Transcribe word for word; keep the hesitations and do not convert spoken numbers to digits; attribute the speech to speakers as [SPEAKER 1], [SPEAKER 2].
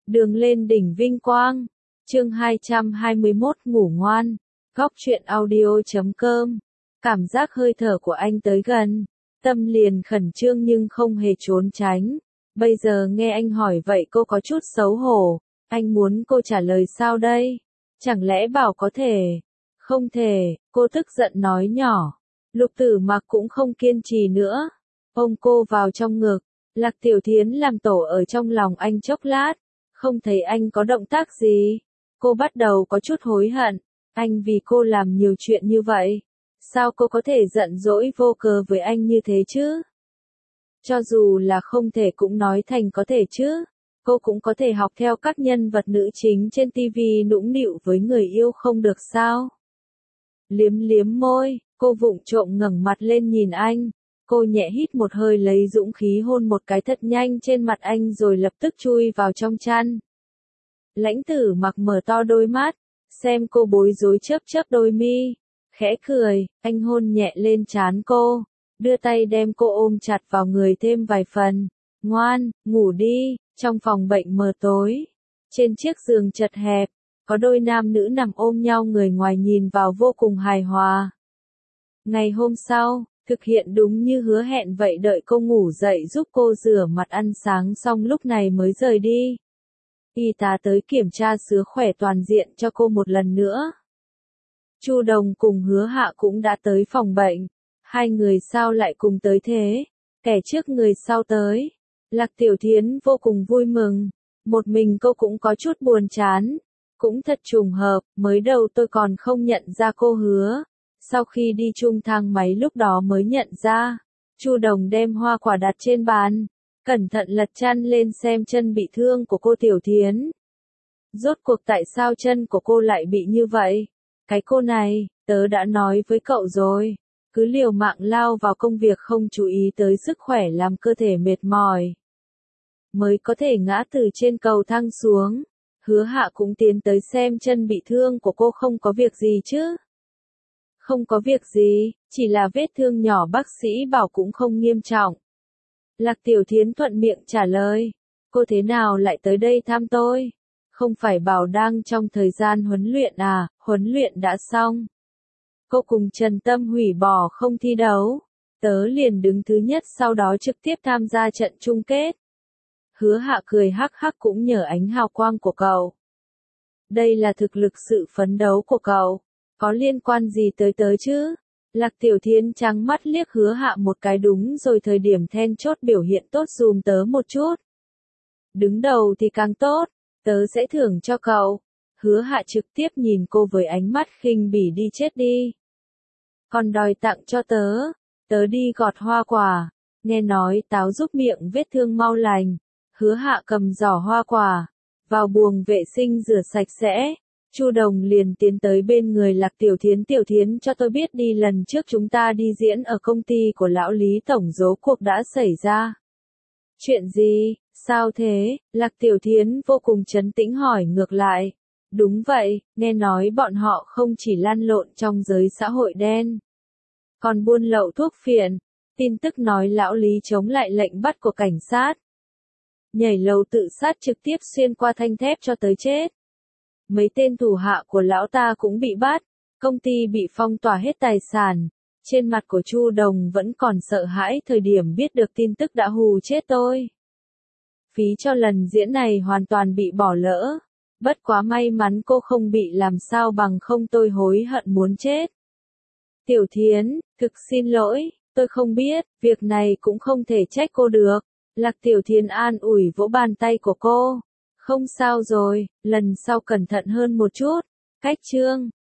[SPEAKER 1] Đường lên đỉnh vinh quang. Chương hai trăm hai mươi mốt ngủ ngoan. Góc truyện audio chấm com. Cảm giác hơi thở của anh tới gần, tâm liền khẩn trương nhưng không hề trốn tránh. Bây giờ nghe anh hỏi vậy cô có chút xấu hổ. Anh muốn cô trả lời sao đây? Chẳng lẽ bảo có thể? Không thể, cô tức giận nói nhỏ. Lục Tử Mặc cũng không kiên trì nữa. Ôm cô vào trong ngực. Lạc Tiểu Thiến làm tổ ở trong lòng anh chốc lát. Không thấy anh có động tác gì. Cô bắt đầu có chút hối hận. Anh vì cô làm nhiều chuyện như vậy. Sao cô có thể giận dỗi vô cớ với anh như thế chứ? Cho dù là không thể cũng nói thành có thể chứ. Cô cũng có thể học theo các nhân vật nữ chính trên ti vi nũng nịu với người yêu không được sao? Liếm liếm môi, cô vụng trộm ngẩng mặt lên nhìn anh. Cô nhẹ hít một hơi lấy dũng khí hôn một cái thật nhanh trên mặt anh rồi lập tức chui vào trong chăn. Lãnh Tử Mặc mở to đôi mắt, xem cô bối rối chớp chớp đôi mi. Khẽ cười, anh hôn nhẹ lên trán cô, đưa tay đem cô ôm chặt vào người thêm vài phần. Ngoan, ngủ đi. Trong phòng bệnh mờ tối, trên chiếc giường chật hẹp, có đôi nam nữ nằm ôm nhau, người ngoài nhìn vào vô cùng hài hòa. Ngày hôm sau, thực hiện đúng như hứa hẹn vậy, đợi cô ngủ dậy giúp cô rửa mặt ăn sáng xong lúc này mới rời đi. Y tá tới kiểm tra sức khỏe toàn diện cho cô một lần nữa. Chu Đồng cùng Hứa Hạ cũng đã tới phòng bệnh. Hai người sao lại cùng tới thế? Kẻ trước người sau tới. Lạc Tiểu Thiến vô cùng vui mừng. Một mình cô cũng có chút buồn chán. Cũng thật trùng hợp, mới đầu tôi còn không nhận ra cô Hứa. Sau khi đi chung thang máy lúc đó mới nhận ra. Chu Đồng đem hoa quả đặt trên bàn. Cẩn thận lật chăn lên xem chân bị thương của cô Tiểu Thiến. Rốt cuộc tại sao chân của cô lại bị như vậy? Cái cô này, tớ đã nói với cậu rồi. Cứ liều mạng lao vào công việc không chú ý tới sức khỏe làm cơ thể mệt mỏi. Mới có thể ngã từ trên cầu thang xuống. Hứa Hạ cũng tiến tới xem chân bị thương của cô không có việc gì chứ. Không có việc gì, chỉ là vết thương nhỏ, bác sĩ bảo cũng không nghiêm trọng. Lạc Tiểu Thiến thuận miệng trả lời. Cô thế nào lại tới đây thăm tôi? Không phải bảo đang trong thời gian huấn luyện à? Huấn luyện đã xong. Cô cùng Trần Tâm hủy bỏ không thi đấu. Tớ liền đứng thứ nhất, sau đó trực tiếp tham gia trận chung kết. Hứa Hạ cười hắc hắc, cũng nhờ ánh hào quang của cậu. Đây là thực lực sự phấn đấu của cậu. Có liên quan gì tới tớ chứ? Lạc Tiểu Thiến trắng mắt liếc Hứa Hạ một cái, đúng rồi, thời điểm then chốt biểu hiện tốt dùm tớ một chút. Đứng đầu thì càng tốt, tớ sẽ thưởng cho cậu. Hứa Hạ trực tiếp nhìn cô với ánh mắt khinh bỉ, đi chết đi. Còn đòi tặng cho tớ, tớ đi gọt hoa quả. Nghe nói táo giúp miệng vết thương mau lành. Hứa Hạ cầm giỏ hoa quả, vào buồng vệ sinh rửa sạch sẽ. Chu Đồng liền tiến tới bên người Lạc Tiểu Thiến. Tiểu Thiến, cho tôi biết đi, lần trước chúng ta đi diễn ở công ty của lão Lý tổng rốt cuộc đã xảy ra. Chuyện gì, sao thế? Lạc Tiểu Thiến vô cùng trấn tĩnh hỏi ngược lại. Đúng vậy, nghe nói bọn họ không chỉ lăn lộn trong giới xã hội đen, còn buôn lậu thuốc phiện. Tin tức nói lão Lý chống lại lệnh bắt của cảnh sát. Nhảy lầu tự sát trực tiếp xuyên qua thanh thép cho tới chết. Mấy tên thủ hạ của lão ta cũng bị bắt, công ty bị phong tỏa hết tài sản. Trên mặt của Chu Đồng vẫn còn sợ hãi, thời điểm biết được tin tức đã hù chết tôi. Phí cho lần diễn này hoàn toàn bị bỏ lỡ. Bất quá may mắn cô không bị làm sao, bằng không tôi hối hận muốn chết. Tiểu Thiến, thực xin lỗi, tôi không biết, việc này cũng không thể trách cô được. Lạc Tiểu Thiến an ủi vỗ bàn tay của cô. Không sao rồi, lần sau cẩn thận hơn một chút. Cách chương